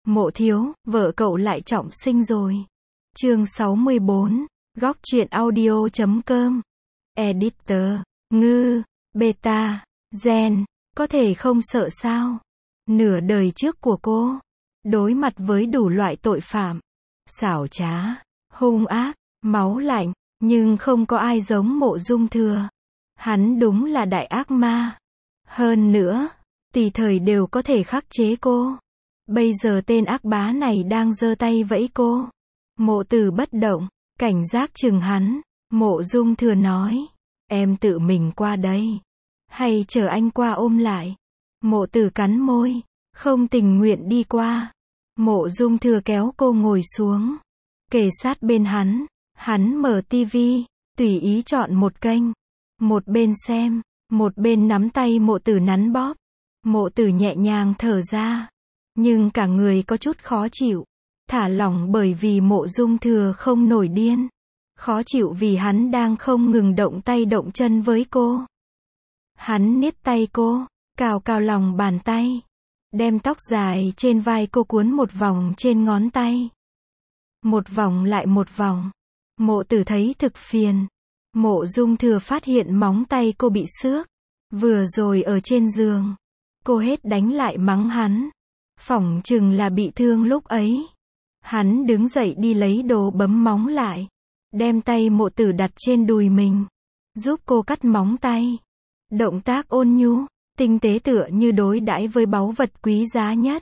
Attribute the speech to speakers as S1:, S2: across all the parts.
S1: Mộ thiếu, vợ cậu lại trọng sinh rồi. Chương 64, góc truyện audio.com. Editor, Ngư, Beta, Gen, có thể không sợ sao? Nửa đời trước của cô, đối mặt với đủ loại tội phạm, xảo trá, hung ác, máu lạnh, nhưng không có ai giống Mộ Dung Thừa. Hắn đúng là đại ác ma. Hơn nữa, tùy thời đều có thể khắc chế cô. Bây giờ tên ác bá này đang giơ tay vẫy cô. Mộ Tử bất động, cảnh giác chừng hắn. Mộ Dung Thừa nói, em tự mình qua đây, hay chờ anh qua ôm lại? Mộ Tử cắn môi, không tình nguyện đi qua. Mộ Dung Thừa kéo cô ngồi xuống, kề sát bên hắn mở tivi, tùy ý chọn một kênh. Một bên xem, một bên nắm tay Mộ Tử nắn bóp. Mộ Tử nhẹ nhàng thở ra, nhưng cả người có chút khó chịu. Thả lỏng bởi vì Mộ Dung Thừa không nổi điên. Khó chịu vì hắn đang không ngừng động tay động chân với cô. Hắn niết tay cô, cào cào lòng bàn tay, đem tóc dài trên vai cô cuốn một vòng trên ngón tay. Một vòng lại một vòng. Mộ Tử thấy thực phiền. Mộ Dung Thừa phát hiện móng tay cô bị xước. Vừa rồi ở trên giường, cô hết đánh lại mắng hắn. Phỏng chừng là bị thương lúc ấy. Hắn đứng dậy đi lấy đồ bấm móng lại, đem tay Mộ Tử đặt trên đùi mình, giúp cô cắt móng tay. Động tác ôn nhu, tinh tế tựa như đối đãi với báu vật quý giá nhất.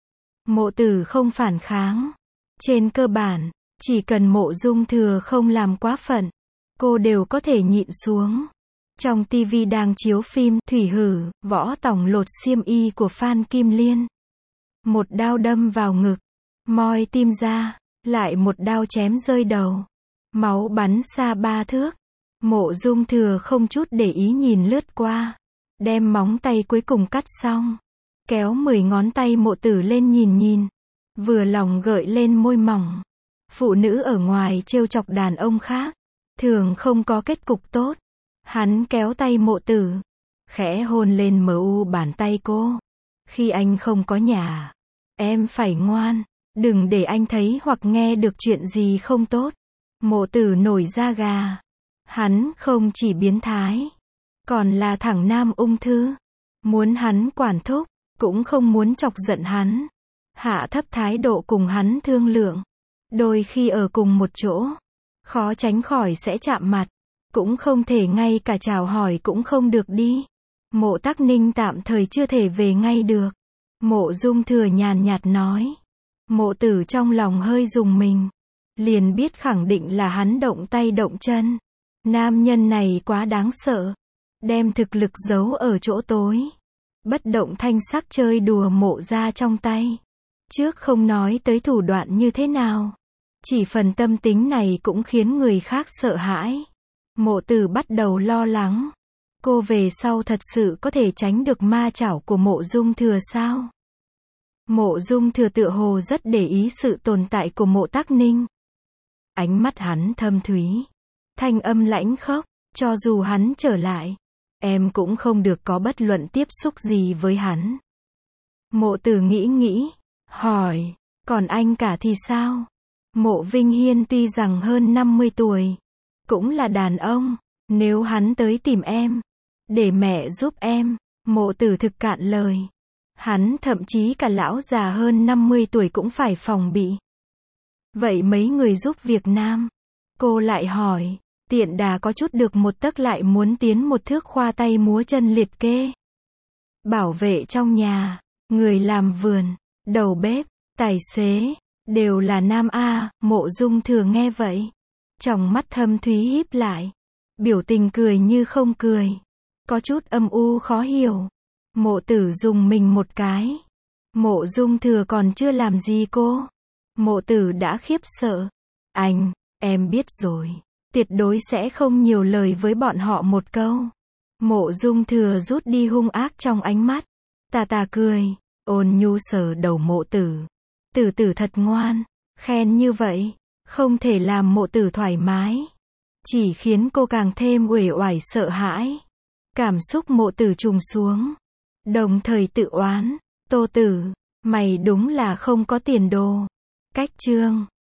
S1: Mộ Tử không phản kháng. Trên cơ bản, chỉ cần Mộ Dung Thừa không làm quá phận, cô đều có thể nhịn xuống. Trong tivi đang chiếu phim Thủy Hử, Võ Tòng lột xiêm y của Phan Kim Liên. Một đao đâm vào ngực, moi tim ra, lại một đao chém rơi đầu. Máu bắn xa 3 thước. Mộ Dung Thừa không chút để ý nhìn lướt qua, đem móng tay cuối cùng cắt xong, kéo 10 ngón tay Mộ Tử lên nhìn, vừa lòng gợi lên môi mỏng. Phụ nữ ở ngoài trêu chọc đàn ông khác, thường không có kết cục tốt. Hắn kéo tay Mộ Tử, khẽ hôn lên bàn tay cô. Khi anh không có nhà, em phải ngoan, đừng để anh thấy hoặc nghe được chuyện gì không tốt. Mộ Tử nổi da gà. Hắn không chỉ biến thái, còn là thẳng nam ung thư. Muốn hắn quản thúc, cũng không muốn chọc giận hắn. Hạ thấp thái độ cùng hắn thương lượng. Đôi khi ở cùng một chỗ, khó tránh khỏi sẽ chạm mặt. Cũng không thể ngay cả chào hỏi cũng không được đi. Mộ Tắc Ninh tạm thời chưa thể về ngay được. Mộ Dung Thừa nhàn nhạt nói. Mộ Tử trong lòng hơi rùng mình, liền biết khẳng định là hắn động tay động chân. Nam nhân này quá đáng sợ, đem thực lực giấu ở chỗ tối. Bất động thanh sắc chơi đùa Mộ gia trong tay. Trước không nói tới thủ đoạn như thế nào, chỉ phần tâm tính này cũng khiến người khác sợ hãi. Mộ Tử bắt đầu lo lắng. Cô về sau thật sự có thể tránh được ma chảo của Mộ Dung Thừa sao? Mộ Dung Thừa tựa hồ rất để ý sự tồn tại của Mộ Tắc Ninh. Ánh mắt hắn thâm thúy, thanh âm lãnh khốc, cho dù hắn trở lại, em cũng không được có bất luận tiếp xúc gì với hắn. Mộ Tử nghĩ, hỏi, còn anh cả thì sao? Mộ Vinh Hiên tuy rằng hơn 50 tuổi, cũng là đàn ông, nếu hắn tới tìm em, để mẹ giúp em. Mộ Tử thực cạn lời. Hắn thậm chí cả lão già hơn 50 tuổi cũng phải phòng bị. Vậy mấy người giúp việc nam? Cô lại hỏi, tiện đà có chút được một tấc lại muốn tiến một thước, khoa tay múa chân liệt kê. Bảo vệ trong nhà, người làm vườn, đầu bếp, tài xế, đều là nam a. Mộ Dung Thừa nghe vậy, tròng mắt thâm thúy híp lại, biểu tình cười như không cười, có chút âm u khó hiểu. Mộ Tử dùng mình một cái. Mộ Dung Thừa còn chưa làm gì cô, Mộ Tử đã khiếp sợ. Anh, em biết rồi, tuyệt đối sẽ không nhiều lời với bọn họ một câu. Mộ Dung Thừa rút đi hung ác trong ánh mắt, tà cười, ôn nhu sờ đầu Mộ Tử. Tử thật ngoan. Khen như vậy, không thể làm Mộ Tử thoải mái, chỉ khiến cô càng thêm uể oải sợ hãi. Cảm xúc Mộ Tử trùng xuống, đồng thời tự oán, Tô Tử, Mày đúng là không có tiền đồ. Cách chương